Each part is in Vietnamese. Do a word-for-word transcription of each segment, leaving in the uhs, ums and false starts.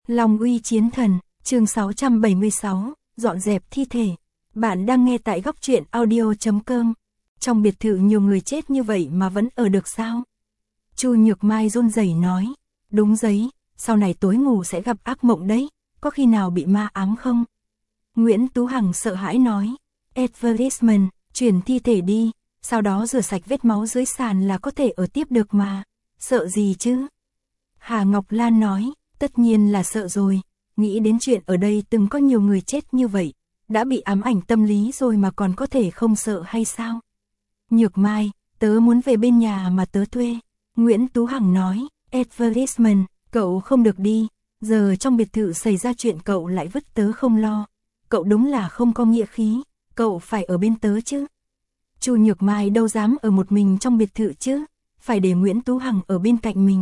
Long uy chiến thần, chương sáu trăm bảy mươi sáu, dọn dẹp thi thể. Bạn đang nghe tại góc truyện audio chấm com. Trong biệt thự nhiều người chết như vậy mà vẫn ở được sao? Chu Nhược Mai run rẩy nói. Đúng giấy, sau này tối ngủ sẽ gặp ác mộng đấy, có khi nào bị ma ám không? Nguyễn Tú Hằng sợ hãi nói. Advertisement, chuyển thi thể đi, sau đó rửa sạch vết máu dưới sàn là có thể ở tiếp được mà. Sợ gì chứ? Hà Ngọc Lan nói. Tất nhiên là sợ rồi, nghĩ đến chuyện ở đây từng có nhiều người chết như vậy, đã bị ám ảnh tâm lý rồi mà còn có thể không sợ hay sao? Nhược Mai, tớ muốn về bên nhà mà tớ thuê. Nguyễn Tú Hằng nói. Advertisement, cậu không được đi, giờ trong biệt thự xảy ra chuyện cậu lại vứt tớ không lo. Cậu đúng là không có nghĩa khí, cậu phải ở bên tớ chứ. Chu Nhược Mai đâu dám ở một mình trong biệt thự chứ, phải để Nguyễn Tú Hằng ở bên cạnh mình.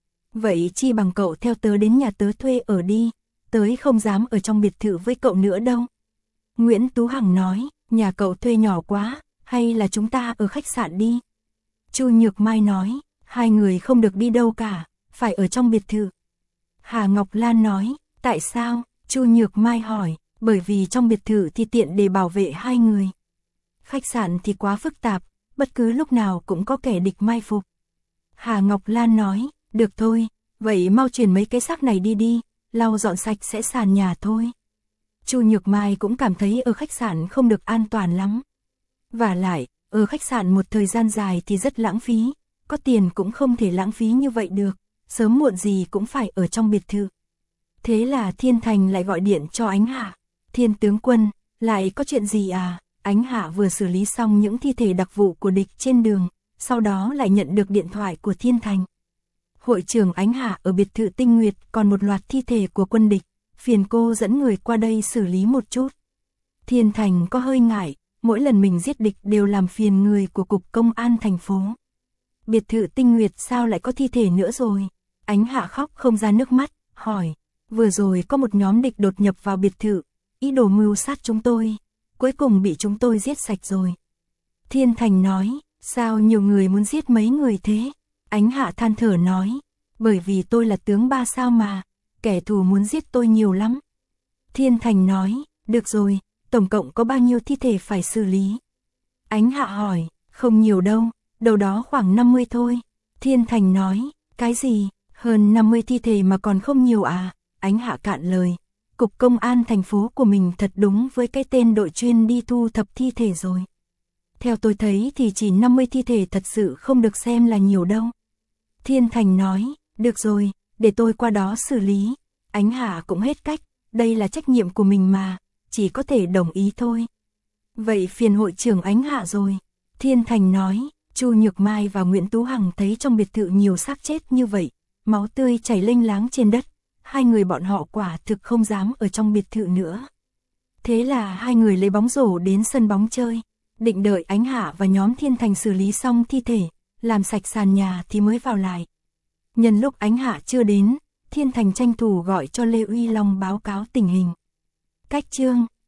Vậy chi bằng cậu theo tớ đến nhà tớ thuê ở đi, tớ không dám ở trong biệt thự với cậu nữa đâu. Nguyễn Tú Hằng nói, nhà cậu thuê nhỏ quá, hay là chúng ta ở khách sạn đi. Chu Nhược Mai nói, hai người không được đi đâu cả, phải ở trong biệt thự. Hà Ngọc Lan nói, tại sao? Chu Nhược Mai hỏi, bởi vì trong biệt thự thì tiện để bảo vệ hai người. Khách sạn thì quá phức tạp, bất cứ lúc nào cũng có kẻ địch mai phục. Hà Ngọc Lan nói, được thôi, vậy mau chuyển mấy cái xác này đi đi, lau dọn sạch sẽ sàn nhà thôi. Chu Nhược Mai cũng cảm thấy ở khách sạn không được an toàn lắm. Và lại, ở khách sạn một thời gian dài thì rất lãng phí, có tiền cũng không thể lãng phí như vậy được, sớm muộn gì cũng phải ở trong biệt thự. Thế là Thiên Thành lại gọi điện cho Ánh Hạ. Thiên tướng quân, lại có chuyện gì à? Ánh Hạ vừa xử lý xong những thi thể đặc vụ của địch trên đường, sau đó lại nhận được điện thoại của Thiên Thành. Hội trưởng Ánh Hạ ở biệt thự Tinh Nguyệt còn một loạt thi thể của quân địch, phiền cô dẫn người qua đây xử lý một chút. Thiên Thành có hơi ngại, mỗi lần mình giết địch đều làm phiền người của cục công an thành phố. Biệt thự Tinh Nguyệt sao lại có thi thể nữa rồi? Ánh Hạ khóc không ra nước mắt, hỏi, vừa rồi có một nhóm địch đột nhập vào biệt thự, ý đồ mưu sát chúng tôi, cuối cùng bị chúng tôi giết sạch rồi. Thiên Thành nói, sao nhiều người muốn giết mấy người thế? Ánh Hạ than thở nói, bởi vì tôi là tướng ba sao mà, kẻ thù muốn giết tôi nhiều lắm. Thiên Thành nói, được rồi, tổng cộng có bao nhiêu thi thể phải xử lý? Ánh Hạ hỏi, không nhiều đâu, đâu đó khoảng năm mươi thôi. Thiên Thành nói, cái gì, hơn năm mươi thi thể mà còn không nhiều à? Ánh Hạ cạn lời, cục công an thành phố của mình thật đúng với cái tên đội chuyên đi thu thập thi thể rồi. Theo tôi thấy thì chỉ năm mươi thi thể thật sự không được xem là nhiều đâu. Thiên Thành nói, được rồi, để tôi qua đó xử lý. Ánh Hạ cũng hết cách, đây là trách nhiệm của mình mà, chỉ có thể đồng ý thôi. Vậy phiền hội trưởng Ánh Hạ rồi. Thiên Thành nói, Chu Nhược Mai và Nguyễn Tú Hằng thấy trong biệt thự nhiều xác chết như vậy, máu tươi chảy lênh láng trên đất, hai người bọn họ quả thực không dám ở trong biệt thự nữa. Thế là hai người lấy bóng rổ đến sân bóng chơi, định đợi Ánh Hạ và nhóm Thiên Thành xử lý xong thi thể, làm sạch sàn nhà thì mới vào lại. Nhân lúc Ánh Hạ chưa đến, Thiên Thành tranh thủ gọi cho Lê Uy Long báo cáo tình hình. Cách chương